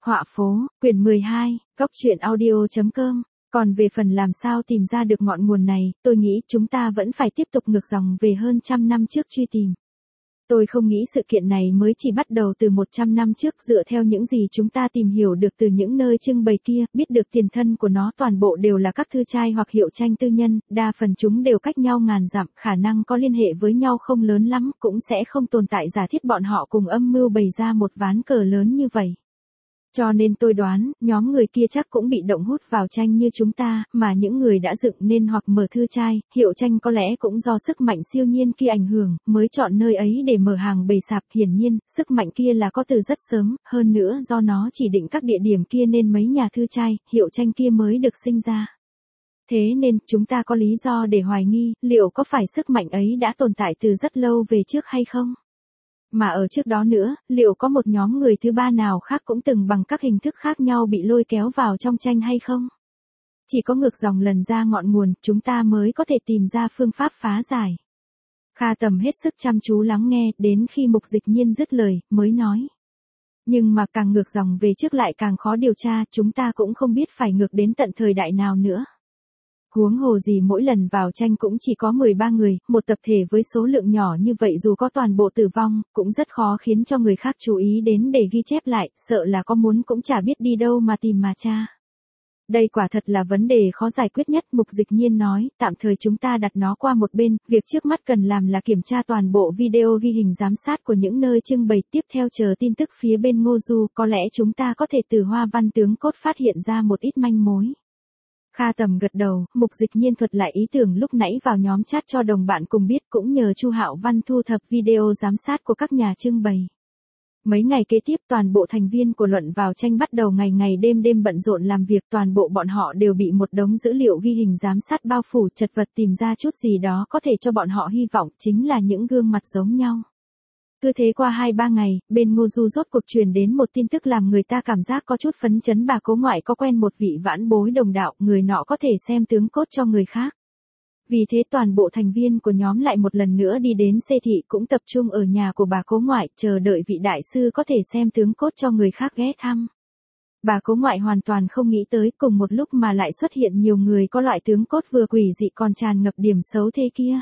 Họa phố, quyển 12, goctruyện.audio.com. Còn về phần làm sao tìm ra được ngọn nguồn này, tôi nghĩ chúng ta vẫn phải tiếp tục ngược dòng về hơn 100 năm trước truy tìm. Tôi không nghĩ sự kiện này mới chỉ bắt đầu từ 100 năm trước dựa theo những gì chúng ta tìm hiểu được từ những nơi trưng bày kia, biết được tiền thân của nó toàn bộ đều là các thư trai hoặc hiệu tranh tư nhân, đa phần chúng đều cách nhau ngàn dặm, khả năng có liên hệ với nhau không lớn lắm, cũng sẽ không tồn tại giả thiết bọn họ cùng âm mưu bày ra một ván cờ lớn như vậy. Cho nên tôi đoán, nhóm người kia chắc cũng bị động hút vào tranh như chúng ta, mà những người đã dựng nên hoặc mở thư trai, hiệu tranh có lẽ cũng do sức mạnh siêu nhiên kia ảnh hưởng, mới chọn nơi ấy để mở hàng bày sạp. Hiển nhiên, sức mạnh kia là có từ rất sớm, hơn nữa do nó chỉ định các địa điểm kia nên mấy nhà thư trai, hiệu tranh kia mới được sinh ra. Thế nên, chúng ta có lý do để hoài nghi, liệu có phải sức mạnh ấy đã tồn tại từ rất lâu về trước hay không? Mà ở trước đó nữa, liệu có một nhóm người thứ ba nào khác cũng từng bằng các hình thức khác nhau bị lôi kéo vào trong tranh hay không? Chỉ có ngược dòng lần ra ngọn nguồn, chúng ta mới có thể tìm ra phương pháp phá giải. Kha Tầm hết sức chăm chú lắng nghe, đến khi Mục Dịch Nhiên dứt lời, mới nói. Nhưng mà càng ngược dòng về trước lại càng khó điều tra, chúng ta cũng không biết phải ngược đến tận thời đại nào nữa. Huống hồ gì mỗi lần vào tranh cũng chỉ có 13 người, một tập thể với số lượng nhỏ như vậy dù có toàn bộ tử vong, cũng rất khó khiến cho người khác chú ý đến để ghi chép lại, sợ là có muốn cũng chả biết đi đâu mà tìm mà tra. Đây quả thật là vấn đề khó giải quyết nhất, Mục Dịch Nhiên nói, tạm thời chúng ta đặt nó qua một bên, việc trước mắt cần làm là kiểm tra toàn bộ video ghi hình giám sát của những nơi trưng bày, tiếp theo chờ tin tức phía bên Ngô Du, có lẽ chúng ta có thể từ hoa văn tướng cốt phát hiện ra một ít manh mối. Kha Tầm gật đầu, Mục Dịch Nhiên thuật lại ý tưởng lúc nãy vào nhóm chat cho đồng bạn cùng biết, cũng nhờ Chu Hạo Văn thu thập video giám sát của các nhà trưng bày. Mấy ngày kế tiếp toàn bộ thành viên của luận vào tranh bắt đầu ngày ngày đêm bận rộn làm việc, toàn bộ bọn họ đều bị một đống dữ liệu ghi hình giám sát bao phủ, chật vật tìm ra chút gì đó có thể cho bọn họ hy vọng, chính là những gương mặt giống nhau. Cứ thế qua 2-3 ngày, bên Ngô Du rốt cuộc truyền đến một tin tức làm người ta cảm giác có chút phấn chấn. Bà Cố Ngoại có quen một vị vãn bối đồng đạo, người nọ có thể xem tướng cốt cho người khác. Vì thế toàn bộ thành viên của nhóm lại một lần nữa đi đến Xê Thị, cũng tập trung ở nhà của bà Cố Ngoại, chờ đợi vị đại sư có thể xem tướng cốt cho người khác ghé thăm. Bà Cố Ngoại hoàn toàn không nghĩ tới cùng một lúc mà lại xuất hiện nhiều người có loại tướng cốt vừa quỷ dị còn tràn ngập điểm xấu thế kia.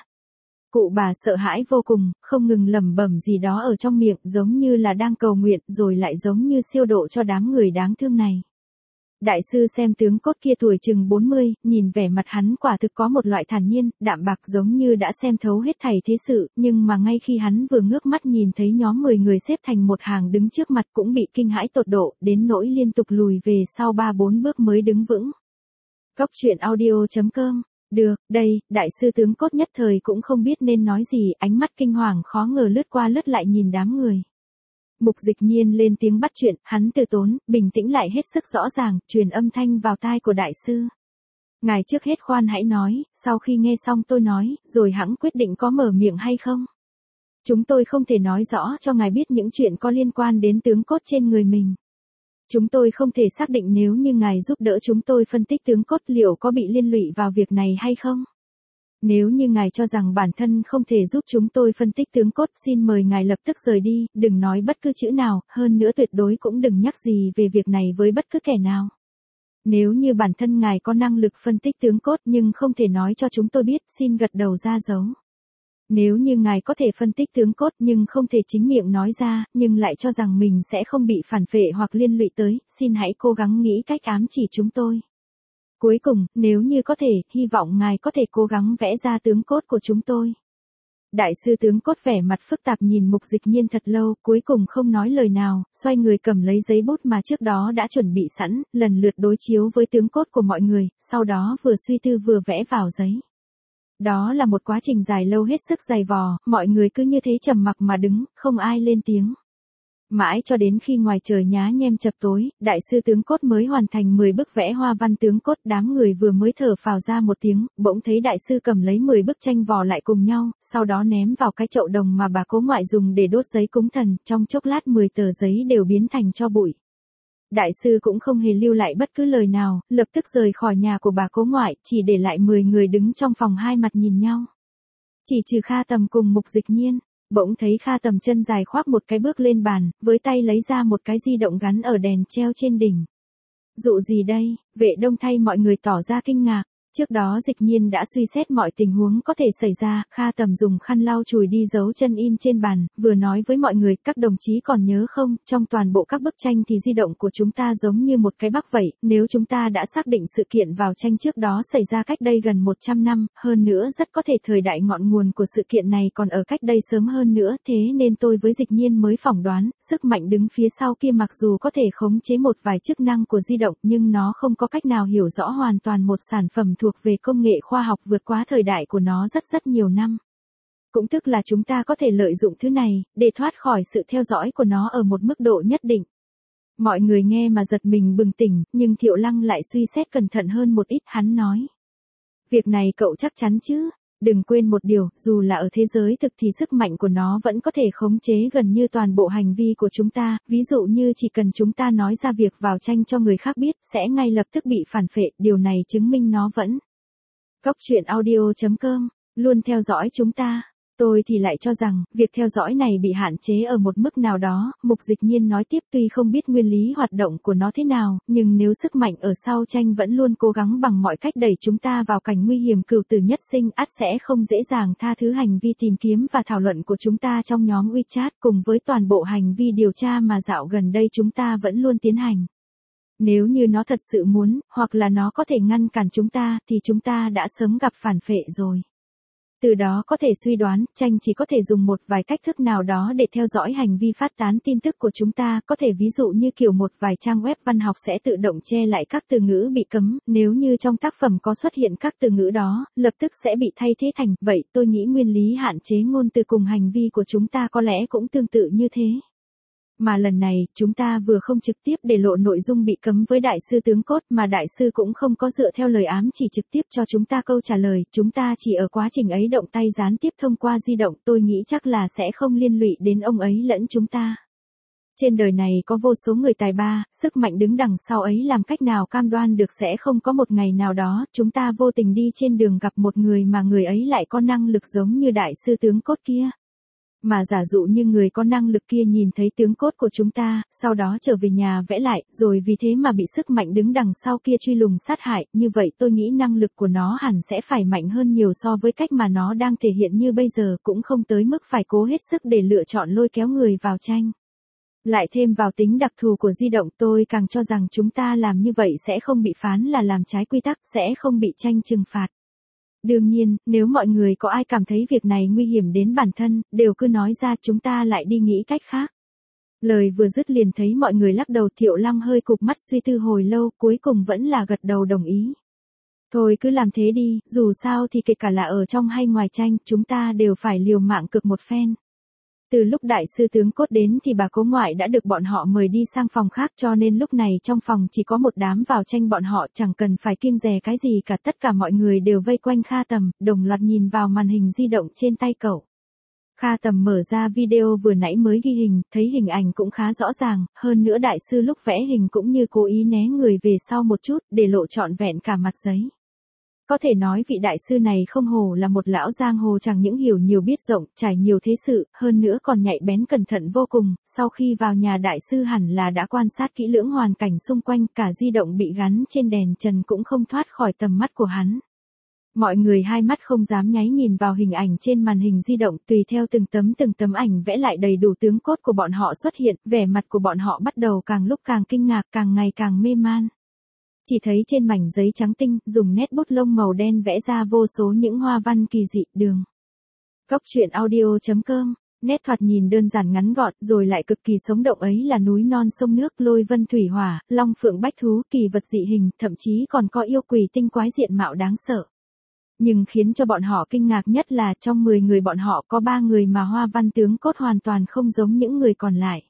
Cụ bà sợ hãi vô cùng, không ngừng lẩm bẩm gì đó ở trong miệng, giống như là đang cầu nguyện, rồi lại giống như siêu độ cho đám người đáng thương này. Đại sư xem tướng cốt kia tuổi chừng 40, nhìn vẻ mặt hắn quả thực có một loại thản nhiên, đạm bạc giống như đã xem thấu hết thảy thế sự, nhưng mà ngay khi hắn vừa ngước mắt nhìn thấy nhóm 10 người xếp thành một hàng đứng trước mặt cũng bị kinh hãi tột độ, đến nỗi liên tục lùi về sau 3-4 bước mới đứng vững. Goctruyện.audio.com. Được, đây, đại sư tướng cốt nhất thời cũng không biết nên nói gì, ánh mắt kinh hoàng khó ngờ lướt qua lướt lại nhìn đám người. Mục Dịch Nhiên lên tiếng bắt chuyện, hắn từ tốn, bình tĩnh lại hết sức rõ ràng, truyền âm thanh vào tai của đại sư. Ngài trước hết khoan hãy nói, sau khi nghe xong tôi nói, rồi hẵng quyết định có mở miệng hay không. Chúng tôi không thể nói rõ cho ngài biết những chuyện có liên quan đến tướng cốt trên người mình. Chúng tôi không thể xác định nếu như ngài giúp đỡ chúng tôi phân tích tướng cốt liệu có bị liên lụy vào việc này hay không. Nếu như ngài cho rằng bản thân không thể giúp chúng tôi phân tích tướng cốt, xin mời ngài lập tức rời đi, đừng nói bất cứ chữ nào, hơn nữa tuyệt đối cũng đừng nhắc gì về việc này với bất cứ kẻ nào. Nếu như bản thân ngài có năng lực phân tích tướng cốt nhưng không thể nói cho chúng tôi biết, xin gật đầu ra dấu. Nếu như ngài có thể phân tích tướng cốt nhưng không thể chính miệng nói ra, nhưng lại cho rằng mình sẽ không bị phản phệ hoặc liên lụy tới, xin hãy cố gắng nghĩ cách ám chỉ chúng tôi. Cuối cùng, nếu như có thể, hy vọng ngài có thể cố gắng vẽ ra tướng cốt của chúng tôi. Đại sư tướng cốt vẻ mặt phức tạp nhìn Mục Dịch Nhiên thật lâu, cuối cùng không nói lời nào, xoay người cầm lấy giấy bút mà trước đó đã chuẩn bị sẵn, lần lượt đối chiếu với tướng cốt của mọi người, sau đó vừa suy tư vừa vẽ vào giấy. Đó là một quá trình dài lâu hết sức dày vò, mọi người cứ như thế trầm mặc mà đứng, không ai lên tiếng. Mãi cho đến khi ngoài trời nhá nhem chập tối, đại sư tướng cốt mới hoàn thành 10 bức vẽ hoa văn tướng cốt, đám người vừa mới thở phào ra một tiếng, bỗng thấy đại sư cầm lấy 10 bức tranh vò lại cùng nhau, sau đó ném vào cái chậu đồng mà bà Cố Ngoại dùng để đốt giấy cúng thần, trong chốc lát 10 tờ giấy đều biến thành tro bụi. Đại sư cũng không hề lưu lại bất cứ lời nào, lập tức rời khỏi nhà của bà Cố Ngoại, chỉ để lại 10 người đứng trong phòng hai mặt nhìn nhau. Chỉ trừ Kha Tầm cùng Mục Dịch Nhiên. bỗng thấy Kha Tầm chân dài khoác một cái bước lên bàn, với tay lấy ra một cái di động gắn ở đèn treo trên đỉnh. Dụ gì đây? Vệ Đông thay mọi người tỏ ra kinh ngạc. Trước đó Dịch Nhiên đã suy xét mọi tình huống có thể xảy ra, Kha Tầm dùng khăn lau chùi đi dấu chân in trên bàn, vừa nói với mọi người, các đồng chí còn nhớ không, trong toàn bộ các bức tranh thì di động của chúng ta giống như một cái bắc vậy, nếu chúng ta đã xác định sự kiện vào tranh trước đó xảy ra cách đây gần 100 năm, hơn nữa rất có thể thời đại ngọn nguồn của sự kiện này còn ở cách đây sớm hơn nữa, thế nên tôi với Dịch Nhiên mới phỏng đoán, sức mạnh đứng phía sau kia mặc dù có thể khống chế một vài chức năng của di động nhưng nó không có cách nào hiểu rõ hoàn toàn một sản phẩm thuộc về công nghệ khoa học vượt quá thời đại của nó rất nhiều năm. Cũng tức là chúng ta có thể lợi dụng thứ này, để thoát khỏi sự theo dõi của nó ở một mức độ nhất định. Mọi người nghe mà giật mình bừng tỉnh, nhưng Thiệu Lăng lại suy xét cẩn thận hơn một ít, hắn nói. Việc này cậu chắc chắn chứ? Đừng quên một điều, dù là ở thế giới thực thì sức mạnh của nó vẫn có thể khống chế gần như toàn bộ hành vi của chúng ta, ví dụ như chỉ cần chúng ta nói ra việc vào tranh cho người khác biết, sẽ ngay lập tức bị phản phệ, điều này chứng minh nó vẫn. Góc truyện audio.com, luôn theo dõi chúng ta. Tôi thì lại cho rằng, việc theo dõi này bị hạn chế ở một mức nào đó, Mục Dịch Nhiên nói tiếp, tuy không biết nguyên lý hoạt động của nó thế nào, nhưng nếu sức mạnh ở sau tranh vẫn luôn cố gắng bằng mọi cách đẩy chúng ta vào cảnh nguy hiểm cửu tử nhất sinh, ắt sẽ không dễ dàng tha thứ hành vi tìm kiếm và thảo luận của chúng ta trong nhóm WeChat cùng với toàn bộ hành vi điều tra mà dạo gần đây chúng ta vẫn luôn tiến hành. Nếu như nó thật sự muốn, hoặc là nó có thể ngăn cản chúng ta, thì chúng ta đã sớm gặp phản phệ rồi. Từ đó có thể suy đoán, tranh chỉ có thể dùng một vài cách thức nào đó để theo dõi hành vi phát tán tin tức của chúng ta, có thể ví dụ như kiểu một vài trang web văn học sẽ tự động che lại các từ ngữ bị cấm, nếu như trong tác phẩm có xuất hiện các từ ngữ đó, lập tức sẽ bị thay thế thành, vậy tôi nghĩ nguyên lý hạn chế ngôn từ cùng hành vi của chúng ta có lẽ cũng tương tự như thế. Mà lần này, chúng ta vừa không trực tiếp để lộ nội dung bị cấm với đại sư tướng cốt mà đại sư cũng không có dựa theo lời ám chỉ trực tiếp cho chúng ta câu trả lời, chúng ta chỉ ở quá trình ấy động tay gián tiếp thông qua di động, tôi nghĩ chắc là sẽ không liên lụy đến ông ấy lẫn chúng ta. Trên đời này có vô số người tài ba, sức mạnh đứng đằng sau ấy làm cách nào cam đoan được sẽ không có một ngày nào đó, chúng ta vô tình đi trên đường gặp một người mà người ấy lại có năng lực giống như đại sư tướng cốt kia. Mà giả dụ như người có năng lực kia nhìn thấy tướng cốt của chúng ta, sau đó trở về nhà vẽ lại, rồi vì thế mà bị sức mạnh đứng đằng sau kia truy lùng sát hại, như vậy tôi nghĩ năng lực của nó hẳn sẽ phải mạnh hơn nhiều so với cách mà nó đang thể hiện như bây giờ, cũng không tới mức phải cố hết sức để lựa chọn lôi kéo người vào tranh. Lại thêm vào tính đặc thù của di động, tôi càng cho rằng chúng ta làm như vậy sẽ không bị phán là làm trái quy tắc, sẽ không bị tranh trừng phạt. Đương nhiên, nếu mọi người có ai cảm thấy việc này nguy hiểm đến bản thân, đều cứ nói ra, chúng ta lại đi nghĩ cách khác. Lời vừa dứt liền thấy mọi người lắc đầu, Thiệu Lăng hơi cụp mắt suy tư hồi lâu, cuối cùng vẫn là gật đầu đồng ý. Thôi cứ làm thế đi, dù sao thì kể cả là ở trong hay ngoài tranh, chúng ta đều phải liều mạng cực một phen. Từ lúc đại sư tướng cốt đến thì bà cố ngoại đã được bọn họ mời đi sang phòng khác, cho nên lúc này trong phòng chỉ có một đám vào tranh bọn họ, chẳng cần phải kiêng dè cái gì cả, tất cả mọi người đều vây quanh Kha Tầm, đồng loạt nhìn vào màn hình di động trên tay cậu. Kha Tầm mở ra video vừa nãy mới ghi hình, thấy hình ảnh cũng khá rõ ràng, hơn nữa đại sư lúc vẽ hình cũng như cố ý né người về sau một chút, để lộ trọn vẹn cả mặt giấy. Có thể nói vị đại sư này không hổ là một lão giang hồ, chẳng những hiểu nhiều biết rộng, trải nhiều thế sự, hơn nữa còn nhạy bén cẩn thận vô cùng, sau khi vào nhà đại sư hẳn là đã quan sát kỹ lưỡng hoàn cảnh xung quanh, cả di động bị gắn trên đèn trần cũng không thoát khỏi tầm mắt của hắn. Mọi người hai mắt không dám nháy nhìn vào hình ảnh trên màn hình di động, tùy theo từng tấm ảnh vẽ lại đầy đủ tướng cốt của bọn họ xuất hiện, vẻ mặt của bọn họ bắt đầu càng lúc càng kinh ngạc, càng ngày càng mê man. Chỉ thấy trên mảnh giấy trắng tinh, dùng nét bút lông màu đen vẽ ra vô số những hoa văn kỳ dị, đường. Góc truyện audio.com, nét thoạt nhìn đơn giản ngắn gọn, rồi lại cực kỳ sống động ấy là núi non sông nước, lôi vân thủy hỏa, long phượng bách thú, kỳ vật dị hình, thậm chí còn có yêu quỷ tinh quái diện mạo đáng sợ. Nhưng khiến cho bọn họ kinh ngạc nhất là trong 10 người bọn họ có 3 người mà hoa văn tướng cốt hoàn toàn không giống những người còn lại.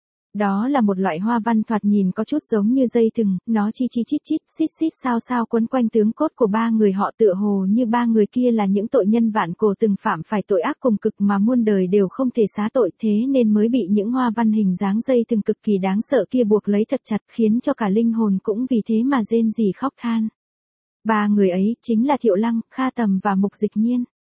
Đó là một loại hoa văn thoạt nhìn có chút giống như dây thừng, nó chi chi chít chít, xít xít sao sao quấn quanh tướng cốt của 3 người họ, tựa hồ như 3 người kia là những tội nhân vạn cổ từng phạm phải tội ác cùng cực mà muôn đời đều không thể xá tội, thế nên mới bị những hoa văn hình dáng dây thừng cực kỳ đáng sợ kia buộc lấy thật chặt, khiến cho cả linh hồn cũng vì thế mà rên rỉ khóc than. 3 người ấy chính là Thiệu Lăng, Kha Tầm và Mục Dịch Nhiên.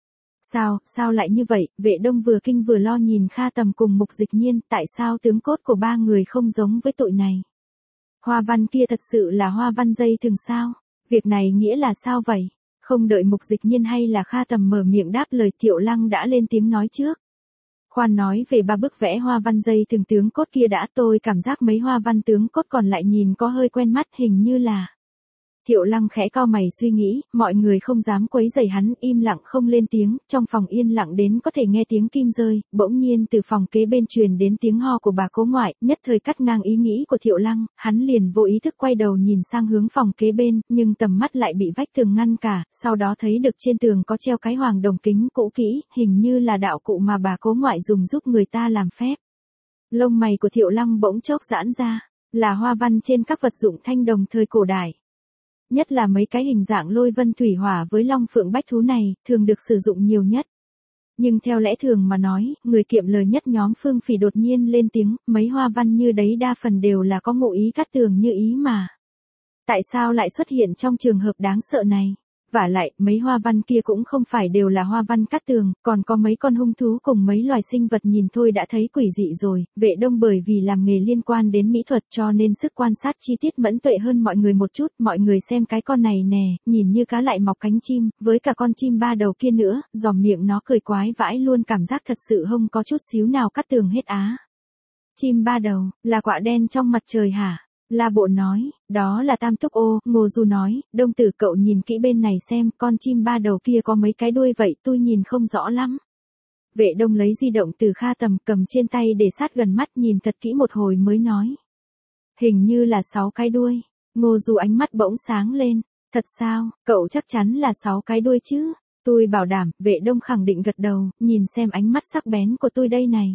Sao lại như vậy? Vệ Đông vừa kinh vừa lo nhìn Kha Tầm cùng Mục Dịch Nhiên, tại sao tướng cốt của ba người không giống với tội này? Hoa văn kia thật sự là hoa văn dây thừng sao? Việc này nghĩa là sao vậy? Không đợi Mục Dịch Nhiên hay là Kha Tầm mở miệng đáp lời, Thiệu Lăng đã lên tiếng nói trước. Khoan nói về ba bức vẽ hoa văn dây thừng tướng cốt kia đã, tôi cảm giác mấy hoa văn tướng cốt còn lại nhìn có hơi quen mắt, hình như là... Thiệu Lăng khẽ cau mày suy nghĩ, mọi người không dám quấy rầy hắn, im lặng không lên tiếng, trong phòng yên lặng đến có thể nghe tiếng kim rơi, bỗng nhiên từ phòng kế bên truyền đến tiếng ho của bà cố ngoại, nhất thời cắt ngang ý nghĩ của Thiệu Lăng, hắn liền vô ý thức quay đầu nhìn sang hướng phòng kế bên, nhưng tầm mắt lại bị vách tường ngăn cả, sau đó thấy được trên tường có treo cái hoàng đồng kính cũ kỹ, hình như là đạo cụ mà bà cố ngoại dùng giúp người ta làm phép. Lông mày của Thiệu Lăng bỗng chốc giãn ra, là hoa văn trên các vật dụng thanh đồng thời cổ đại. Nhất là mấy cái hình dạng lôi vân thủy hỏa với long phượng bách thú này, thường được sử dụng nhiều nhất. Nhưng theo lẽ thường mà nói, người kiệm lời nhất nhóm Phương Phỉ đột nhiên lên tiếng, mấy hoa văn như đấy đa phần đều là có ngụ ý cắt tường như ý mà. Tại sao lại xuất hiện trong trường hợp đáng sợ này? Vả lại, mấy hoa văn kia cũng không phải đều là hoa văn cắt tường, còn có mấy con hung thú cùng mấy loài sinh vật nhìn thôi đã thấy quỷ dị rồi. Vệ Đông bởi vì làm nghề liên quan đến mỹ thuật cho nên sức quan sát chi tiết mẫn tuệ hơn mọi người một chút. Mọi người xem cái con này nè, nhìn như cá lại mọc cánh chim, với cả con chim ba đầu kia nữa, giòm miệng nó cười quái vãi luôn, cảm giác thật sự không có chút xíu nào cắt tường hết á. Chim ba đầu, là quạ đen trong mặt trời hả? La Bộ nói, đó là tam túc ô. Ngô Du nói, Đông Tử cậu nhìn kỹ bên này xem, con chim ba đầu kia có mấy cái đuôi vậy, tôi nhìn không rõ lắm. Vệ Đông lấy di động từ Kha Tầm cầm trên tay để sát gần mắt nhìn thật kỹ một hồi mới nói. Hình như là 6 cái đuôi. Ngô Du ánh mắt bỗng sáng lên, thật sao, cậu chắc chắn là 6 cái đuôi chứ? Tôi bảo đảm. Vệ Đông khẳng định gật đầu, nhìn xem ánh mắt sắc bén của tôi đây này.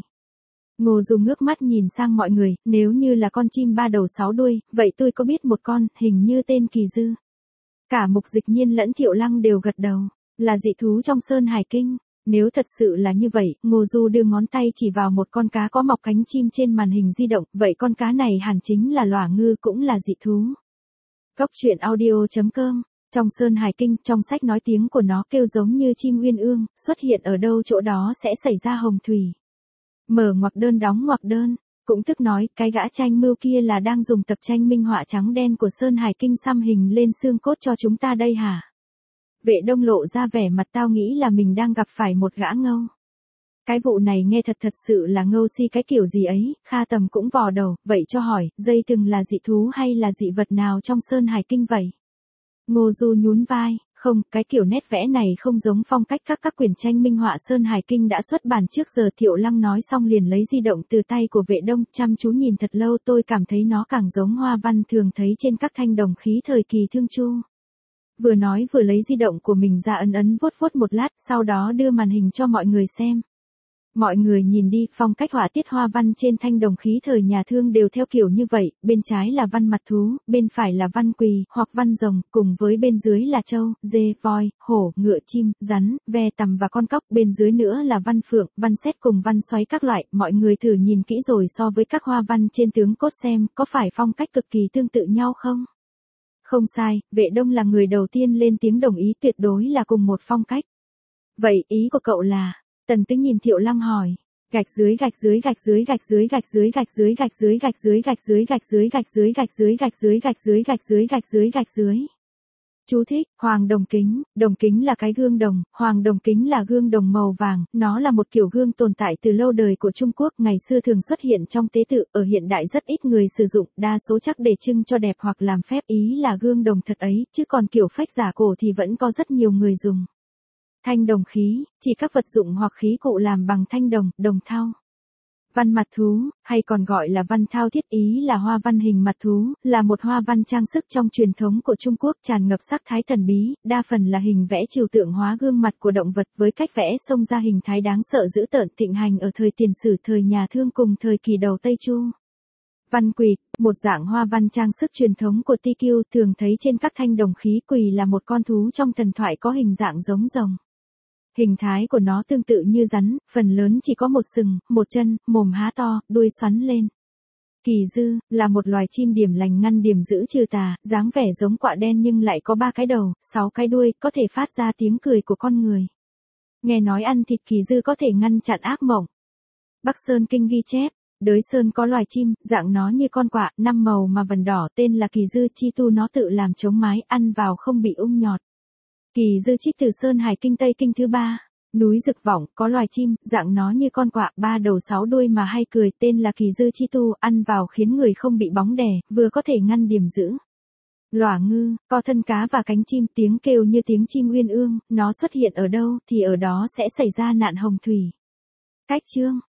Ngô Du ngước mắt nhìn sang mọi người, nếu như là con chim ba đầu 6 đuôi, vậy tôi có biết một con, hình như tên Kỳ Dư. Cả Mục Dịch Nhiên lẫn Thiệu Lăng đều gật đầu, là dị thú trong Sơn Hải Kinh. Nếu thật sự là như vậy, Ngô Du đưa ngón tay chỉ vào một con cá có mọc cánh chim trên màn hình di động, vậy con cá này hẳn chính là lỏa ngư, cũng là dị thú. Góc truyện audio.com. Trong Sơn Hải Kinh, trong sách nói tiếng của nó kêu giống như chim uyên ương, xuất hiện ở đâu chỗ đó sẽ xảy ra hồng thủy. Mở ngoặc đơn đóng ngoặc đơn, cũng tức nói, cái gã tranh mưu kia là đang dùng tập tranh minh họa trắng đen của Sơn Hải Kinh xăm hình lên xương cốt cho chúng ta đây hả? Vệ Đông lộ ra vẻ mặt tao nghĩ là mình đang gặp phải một gã ngâu. Cái vụ này nghe thật sự là ngâu si cái kiểu gì ấy. Kha Tầm cũng vò đầu, vậy cho hỏi, dây thừng là dị thú hay là dị vật nào trong Sơn Hải Kinh vậy? Ngô Du nhún vai, không, cái kiểu nét vẽ này không giống phong cách các quyển tranh minh họa Sơn Hải Kinh đã xuất bản trước giờ. Thiệu Lăng nói xong liền lấy di động từ tay của Vệ Đông, chăm chú nhìn thật lâu, tôi cảm thấy nó càng giống hoa văn thường thấy trên các thanh đồng khí thời kỳ Thương Chu. Vừa nói vừa lấy di động của mình ra ấn vuốt một lát, sau đó đưa màn hình cho mọi người xem. Mọi người nhìn đi, phong cách họa tiết hoa văn trên thanh đồng khí thời nhà Thương đều theo kiểu như vậy, bên trái là văn mặt thú, bên phải là văn quỳ, hoặc văn rồng, cùng với bên dưới là trâu, dê, voi, hổ, ngựa, chim, rắn, ve tằm và con cóc, bên dưới nữa là văn phượng, văn sét cùng văn xoáy các loại. Mọi người thử nhìn kỹ rồi so với các hoa văn trên tướng cốt xem, có phải phong cách cực kỳ tương tự nhau không? Không sai, Vệ Đông là người đầu tiên lên tiếng đồng ý, tuyệt đối là cùng một phong cách. Vậy ý của cậu là? Tần Tĩnh nhìn Thiệu Lăng hỏi. Gạch dưới gạch dưới gạch dưới gạch dưới gạch dưới gạch dưới gạch dưới gạch dưới gạch dưới gạch dưới gạch dưới gạch dưới gạch dưới gạch dưới gạch dưới gạch dưới gạch dưới. Chú thích, hoàng đồng kính là cái gương đồng, hoàng đồng kính là gương đồng màu vàng, nó là một kiểu gương tồn tại từ lâu đời của Trung Quốc, ngày xưa thường xuất hiện trong tế tự, ở hiện đại rất ít người sử dụng, đa số chắc để trưng cho đẹp hoặc làm phép, ý là gương đồng thật ấy, chứ còn kiểu phách giả cổ thì vẫn có rất nhiều người dùng. Thanh đồng khí, chỉ các vật dụng hoặc khí cụ làm bằng thanh đồng, đồng thau. Văn mặt thú, hay còn gọi là văn thao thiết, ý là hoa văn hình mặt thú, là một hoa văn trang sức trong truyền thống của Trung Quốc tràn ngập sắc thái thần bí, đa phần là hình vẽ trừu tượng hóa gương mặt của động vật với cách vẽ xông ra hình thái đáng sợ dữ tợn thịnh hành ở thời tiền sử, thời nhà Thương cùng thời kỳ đầu Tây Chu. Văn quỳ, một dạng hoa văn trang sức truyền thống của TQ, thường thấy trên các thanh đồng khí. Quỳ là một con thú trong thần thoại có hình dạng giống rồng. Hình thái của nó tương tự như rắn, phần lớn chỉ có một sừng, một chân, mồm há to, đuôi xoắn lên. Kỳ dư, là một loài chim điểm lành ngăn điểm dữ trừ tà, dáng vẻ giống quạ đen nhưng lại có 3 cái đầu, 6 cái đuôi, có thể phát ra tiếng cười của con người. Nghe nói ăn thịt kỳ dư có thể ngăn chặn ác mộng. Bắc Sơn Kinh ghi chép, đới sơn có loài chim, dạng nó như con quạ, 5 màu mà vần đỏ, tên là kỳ dư, chi tu nó tự làm chống mái, ăn vào không bị ung nhọt. Kỳ dư trích từ Sơn Hải Kinh Tây Kinh thứ 3. Núi Dực Võng, có loài chim, dạng nó như con quạ, 3 đầu 6 đuôi mà hay cười, tên là kỳ dư chi tu, ăn vào khiến người không bị bóng đè, vừa có thể ngăn điểm dữ. Lỏa ngư, co thân cá và cánh chim, tiếng kêu như tiếng chim uyên ương, nó xuất hiện ở đâu thì ở đó sẽ xảy ra nạn hồng thủy. Cách chương